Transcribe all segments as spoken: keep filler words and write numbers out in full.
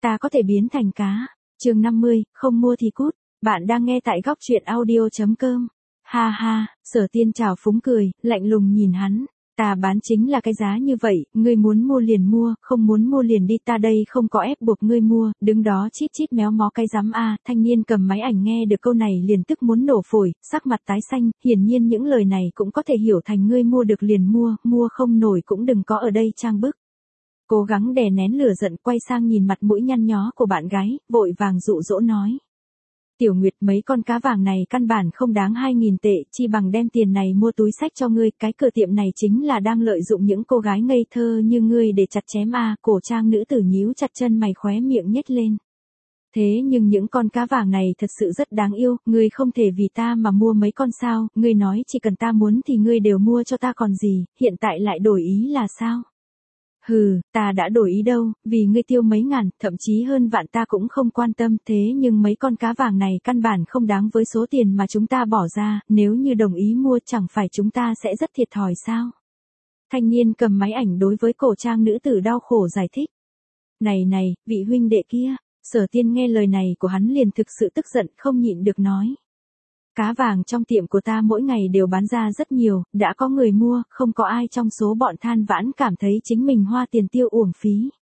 ta có thể biến thành cá. Chương năm mươi, không mua thì cút. Bạn đang nghe tại góc truyện audio chấm com. Ha ha, Sở Tiên chào phúng cười, lạnh lùng nhìn hắn. Ta bán chính là cái giá như vậy, ngươi muốn mua liền mua, không muốn mua liền đi, ta đây không có ép buộc ngươi mua, đứng đó chít chít méo mó cái rắm a. Thanh niên cầm máy ảnh nghe được câu này liền tức muốn nổ phổi, sắc mặt tái xanh, hiển nhiên những lời này cũng có thể hiểu thành ngươi mua được liền mua, mua không nổi cũng đừng có ở đây trang bức. Cố gắng đè nén lửa giận, quay sang nhìn mặt mũi nhăn nhó của bạn gái, vội vàng dụ dỗ nói. Tiểu Nguyệt, mấy con cá vàng này căn bản không đáng hai nghìn tệ, chi bằng đem tiền này mua túi xách cho ngươi, cái cửa tiệm này chính là đang lợi dụng những cô gái ngây thơ như ngươi để chặt chém a. Cổ trang nữ tử nhíu chặt chân mày, khóe miệng nhếch lên. Thế nhưng những con cá vàng này thật sự rất đáng yêu, ngươi không thể vì ta mà mua mấy con sao, ngươi nói chỉ cần ta muốn thì ngươi đều mua cho ta còn gì, hiện tại lại đổi ý là sao? Hừ, ta đã đổi ý đâu, vì ngươi tiêu mấy ngàn, thậm chí hơn vạn ta cũng không quan tâm, thế nhưng mấy con cá vàng này căn bản không đáng với số tiền mà chúng ta bỏ ra, nếu như đồng ý mua chẳng phải chúng ta sẽ rất thiệt thòi sao? Thanh niên cầm máy ảnh đối với cổ trang nữ tử đau khổ giải thích. Này này, vị huynh đệ kia, Sở Tiên nghe lời này của hắn liền thực sự tức giận, không nhịn được nói. Cá vàng trong tiệm của ta mỗi ngày đều bán ra rất nhiều, đã có người mua, không có ai trong số bọn than vãn cảm thấy chính mình hoa tiền tiêu uổng phí.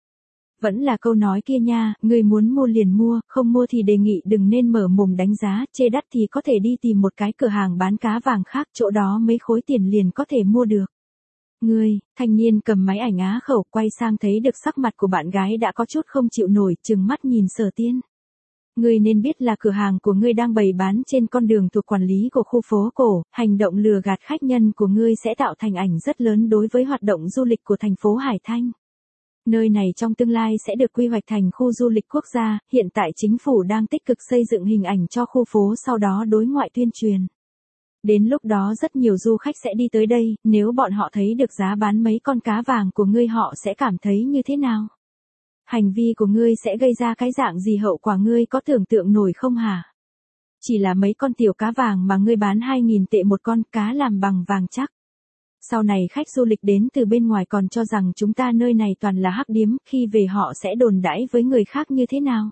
Vẫn là câu nói kia nha, người muốn mua liền mua, không mua thì đề nghị đừng nên mở mồm đánh giá, chê đắt thì có thể đi tìm một cái cửa hàng bán cá vàng khác, chỗ đó mấy khối tiền liền có thể mua được. Ngươi, thanh niên cầm máy ảnh á khẩu, quay sang thấy được sắc mặt của bạn gái đã có chút không chịu nổi, trừng mắt nhìn Sở Tiên. Ngươi nên biết là cửa hàng của ngươi đang bày bán trên con đường thuộc quản lý của khu phố cổ, hành động lừa gạt khách nhân của ngươi sẽ tạo thành ảnh rất lớn đối với hoạt động du lịch của thành phố Hải Thanh. Nơi này trong tương lai sẽ được quy hoạch thành khu du lịch quốc gia, hiện tại chính phủ đang tích cực xây dựng hình ảnh cho khu phố, sau đó đối ngoại tuyên truyền. Đến lúc đó rất nhiều du khách sẽ đi tới đây, nếu bọn họ thấy được giá bán mấy con cá vàng của ngươi họ sẽ cảm thấy như thế nào? Hành vi của ngươi sẽ gây ra cái dạng gì, hậu quả ngươi có tưởng tượng nổi không hả? Chỉ là mấy con tiểu cá vàng mà ngươi bán hai nghìn tệ một con, cá làm bằng vàng chắc. Sau này khách du lịch đến từ bên ngoài còn cho rằng chúng ta nơi này toàn là hắc điếm, khi về họ sẽ đồn đãi với người khác như thế nào?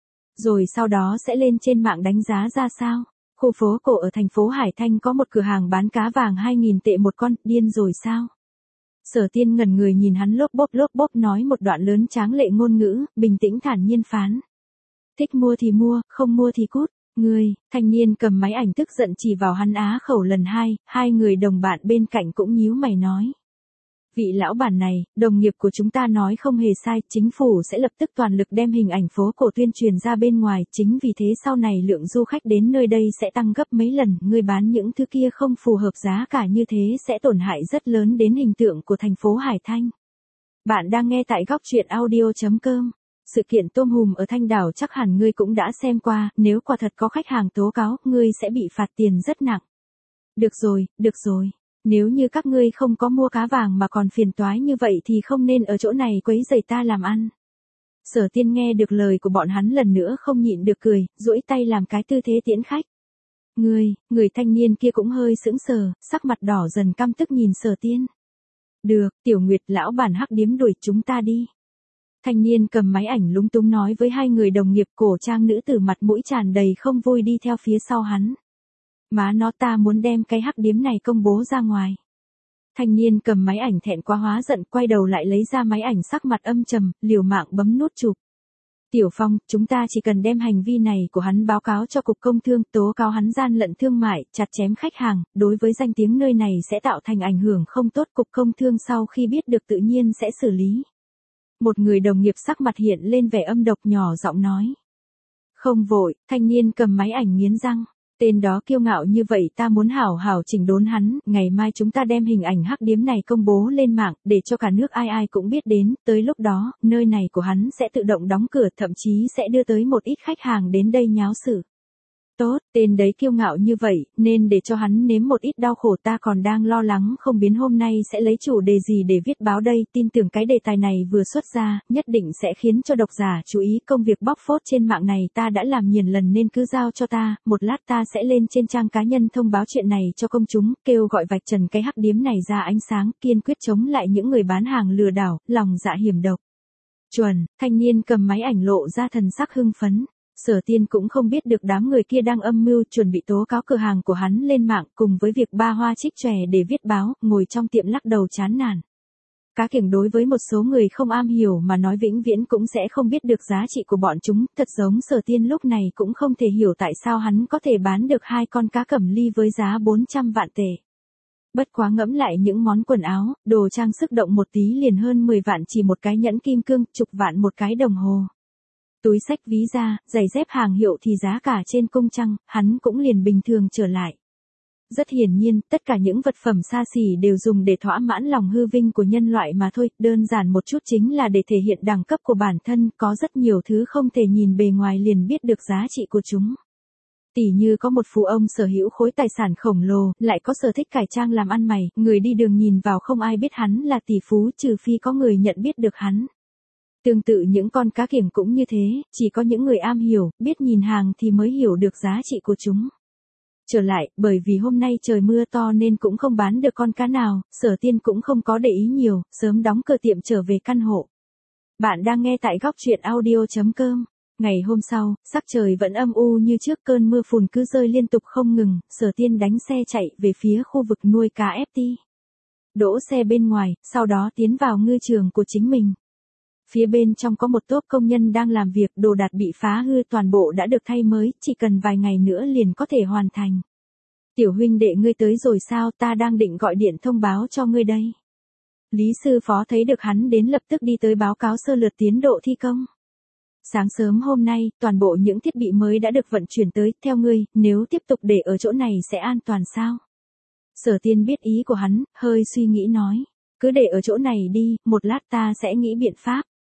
Rồi sau đó sẽ lên trên mạng đánh giá ra sao? Khu phố cổ ở thành phố Hải Thanh có một cửa hàng bán cá vàng hai nghìn tệ một con, điên rồi sao? Sở Tiên ngẩn người nhìn hắn lốp bốp lốp bốp nói một đoạn lớn tráng lệ ngôn ngữ, bình tĩnh thản nhiên phán. Thích mua thì mua, không mua thì cút. Ngươi, thanh niên cầm máy ảnh tức giận chỉ vào hắn á khẩu lần hai, hai người đồng bạn bên cạnh cũng nhíu mày nói. Vị lão bản này, đồng nghiệp của chúng ta nói không hề sai, chính phủ sẽ lập tức toàn lực đem hình ảnh phố cổ tuyên truyền ra bên ngoài, chính vì thế sau này lượng du khách đến nơi đây sẽ tăng gấp mấy lần, ngươi bán những thứ kia không phù hợp giá cả như thế sẽ tổn hại rất lớn đến hình tượng của thành phố Hải Thanh. Bạn đang nghe tại góc truyện audio chấm com. Sự kiện tôm hùm ở Thanh Đảo chắc hẳn ngươi cũng đã xem qua, nếu quả thật có khách hàng tố cáo, ngươi sẽ bị phạt tiền rất nặng. Được rồi, được rồi. Nếu như các ngươi không có mua cá vàng mà còn phiền toái như vậy thì không nên ở chỗ này quấy rầy ta làm ăn. Sở Tiên nghe được lời của bọn hắn lần nữa không nhịn được cười, duỗi tay làm cái tư thế tiễn khách. Ngươi, người thanh niên kia cũng hơi sững sờ, sắc mặt đỏ dần căm tức nhìn Sở Tiên. Được, Tiểu Nguyệt, lão bản hắc điếm đuổi chúng ta đi. Thanh niên cầm máy ảnh lúng túng nói với hai người đồng nghiệp, cổ trang nữ tử mặt mũi tràn đầy không vui đi theo phía sau hắn. Má nó, ta muốn đem cái hắc điếm này công bố ra ngoài. Thanh niên cầm máy ảnh thẹn quá hóa giận, quay đầu lại lấy ra máy ảnh, sắc mặt âm trầm, liều mạng bấm nút chụp. Tiểu Phong, chúng ta chỉ cần đem hành vi này của hắn báo cáo cho cục công thương, tố cáo hắn gian lận thương mại, chặt chém khách hàng, đối với danh tiếng nơi này sẽ tạo thành ảnh hưởng không tốt, cục công thương sau khi biết được tự nhiên sẽ xử lý. Một người đồng nghiệp sắc mặt hiện lên vẻ âm độc, nhỏ giọng nói. Không vội, thanh niên cầm máy ảnh nghiến răng. Tên đó kiêu ngạo như vậy, ta muốn hảo hảo chỉnh đốn hắn, ngày mai chúng ta đem hình ảnh hắc điếm này công bố lên mạng, để cho cả nước ai ai cũng biết đến, tới lúc đó, nơi này của hắn sẽ tự động đóng cửa, thậm chí sẽ đưa tới một ít khách hàng đến đây nháo sự. Tốt, tên đấy kiêu ngạo như vậy, nên để cho hắn nếm một ít đau khổ, ta còn đang lo lắng không biết hôm nay sẽ lấy chủ đề gì để viết báo đây, tin tưởng cái đề tài này vừa xuất ra, nhất định sẽ khiến cho độc giả chú ý, công việc bóc phốt trên mạng này ta đã làm nhiều lần nên cứ giao cho ta, một lát ta sẽ lên trên trang cá nhân thông báo chuyện này cho công chúng, kêu gọi vạch trần cái hắc điếm này ra ánh sáng, kiên quyết chống lại những người bán hàng lừa đảo, lòng dạ hiểm độc. Chuẩn, thanh niên cầm máy ảnh lộ ra thần sắc hưng phấn. Sở Tiên cũng không biết được đám người kia đang âm mưu chuẩn bị tố cáo cửa hàng của hắn lên mạng cùng với việc ba hoa trích chòe để viết báo, ngồi trong tiệm lắc đầu chán nản. Cá kiểng đối với một số người không am hiểu mà nói vĩnh viễn cũng sẽ không biết được giá trị của bọn chúng, thật giống Sở Tiên lúc này cũng không thể hiểu tại sao hắn có thể bán được hai con cá cẩm ly với giá bốn trăm vạn tệ. Bất quá ngẫm lại những món quần áo, đồ trang sức động một tí liền hơn mười vạn chỉ một cái nhẫn kim cương, chục vạn một cái đồng hồ. Túi xách ví da, giày dép hàng hiệu thì giá cả trên cung trăng, hắn cũng liền bình thường trở lại. Rất hiển nhiên, tất cả những vật phẩm xa xỉ đều dùng để thỏa mãn lòng hư vinh của nhân loại mà thôi, đơn giản một chút chính là để thể hiện đẳng cấp của bản thân, có rất nhiều thứ không thể nhìn bề ngoài liền biết được giá trị của chúng. Tỉ như có một phú ông sở hữu khối tài sản khổng lồ, lại có sở thích cải trang làm ăn mày, người đi đường nhìn vào không ai biết hắn là tỷ phú trừ phi có người nhận biết được hắn. Tương tự những con cá kiểng cũng như thế, chỉ có những người am hiểu, biết nhìn hàng thì mới hiểu được giá trị của chúng. Trở lại, bởi vì hôm nay trời mưa to nên cũng không bán được con cá nào, Sở Tiên cũng không có để ý nhiều, sớm đóng cửa tiệm trở về căn hộ. Bạn đang nghe tại góc truyện audio chấm com. Ngày hôm sau, sắc trời vẫn âm u như trước, cơn mưa phùn cứ rơi liên tục không ngừng, Sở Tiên đánh xe chạy về phía khu vực nuôi cá ép tê. Đỗ xe bên ngoài, sau đó tiến vào ngư trường của chính mình. Phía bên trong có một tốp công nhân đang làm việc, đồ đạc bị phá hư toàn bộ đã được thay mới, chỉ cần vài ngày nữa liền có thể hoàn thành. Tiểu huynh đệ ngươi tới rồi sao, ta đang định gọi điện thông báo cho ngươi đây. Lý sư phó thấy được hắn đến lập tức đi tới báo cáo sơ lược tiến độ thi công. Sáng sớm hôm nay, toàn bộ những thiết bị mới đã được vận chuyển tới, theo ngươi, nếu tiếp tục để ở chỗ này sẽ an toàn sao? Sở Tiên biết ý của hắn, hơi suy nghĩ nói, cứ để ở chỗ này đi, một lát ta sẽ nghĩ biện pháp.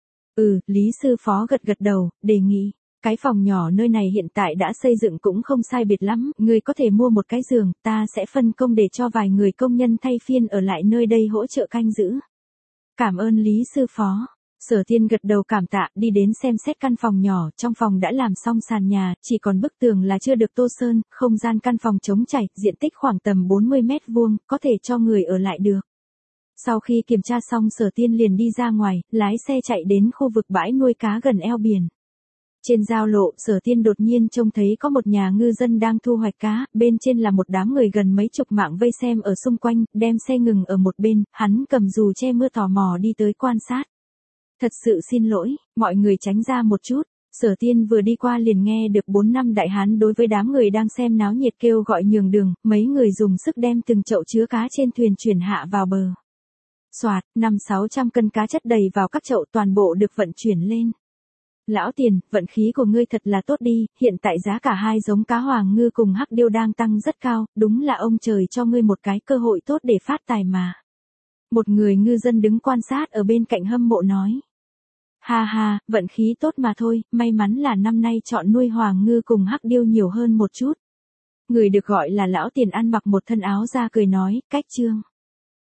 Ừ, Lý sư phó gật gật đầu, đề nghị, cái phòng nhỏ nơi này hiện tại đã xây dựng cũng không sai biệt lắm, ngươi có thể mua một cái giường, ta sẽ phân công để cho vài người công nhân thay phiên ở lại nơi đây hỗ trợ canh giữ. Cảm ơn Lý sư phó. Sở Tiên gật đầu cảm tạ, đi đến xem xét căn phòng nhỏ, trong phòng đã làm xong sàn nhà, chỉ còn bức tường là chưa được tô sơn, không gian căn phòng trống trải, diện tích khoảng tầm bốn mươi mét vuông, có thể cho người ở lại được. Sau khi kiểm tra xong Sở Tiên liền đi ra ngoài, lái xe chạy đến khu vực bãi nuôi cá gần eo biển. Trên giao lộ, Sở Tiên đột nhiên trông thấy có một nhà ngư dân đang thu hoạch cá, bên trên là một đám người gần mấy chục mạng vây xem ở xung quanh, đem xe ngừng ở một bên, hắn cầm dù che mưa tò mò đi tới quan sát. Thật sự xin lỗi, mọi người tránh ra một chút. Sở Tiên vừa đi qua liền nghe được bốn năm đại hán đối với đám người đang xem náo nhiệt kêu gọi nhường đường, mấy người dùng sức đem từng chậu chứa cá trên thuyền chuyển hạ vào bờ. Soạt, năm sáu trăm cân cá chất đầy vào các chậu, toàn bộ được vận chuyển lên. Lão Tiền, vận khí của ngươi thật là tốt đi, hiện tại giá cả hai giống cá hoàng ngư cùng hắc điêu đang tăng rất cao, đúng là ông trời cho ngươi một cái cơ hội tốt để phát tài mà. Một người ngư dân đứng quan sát ở bên cạnh hâm mộ nói. Ha ha, vận khí tốt mà thôi, may mắn là năm nay chọn nuôi hoàng ngư cùng hắc điêu nhiều hơn một chút. Người được gọi là Lão Tiền ăn mặc một thân áo da cười nói, cách trương.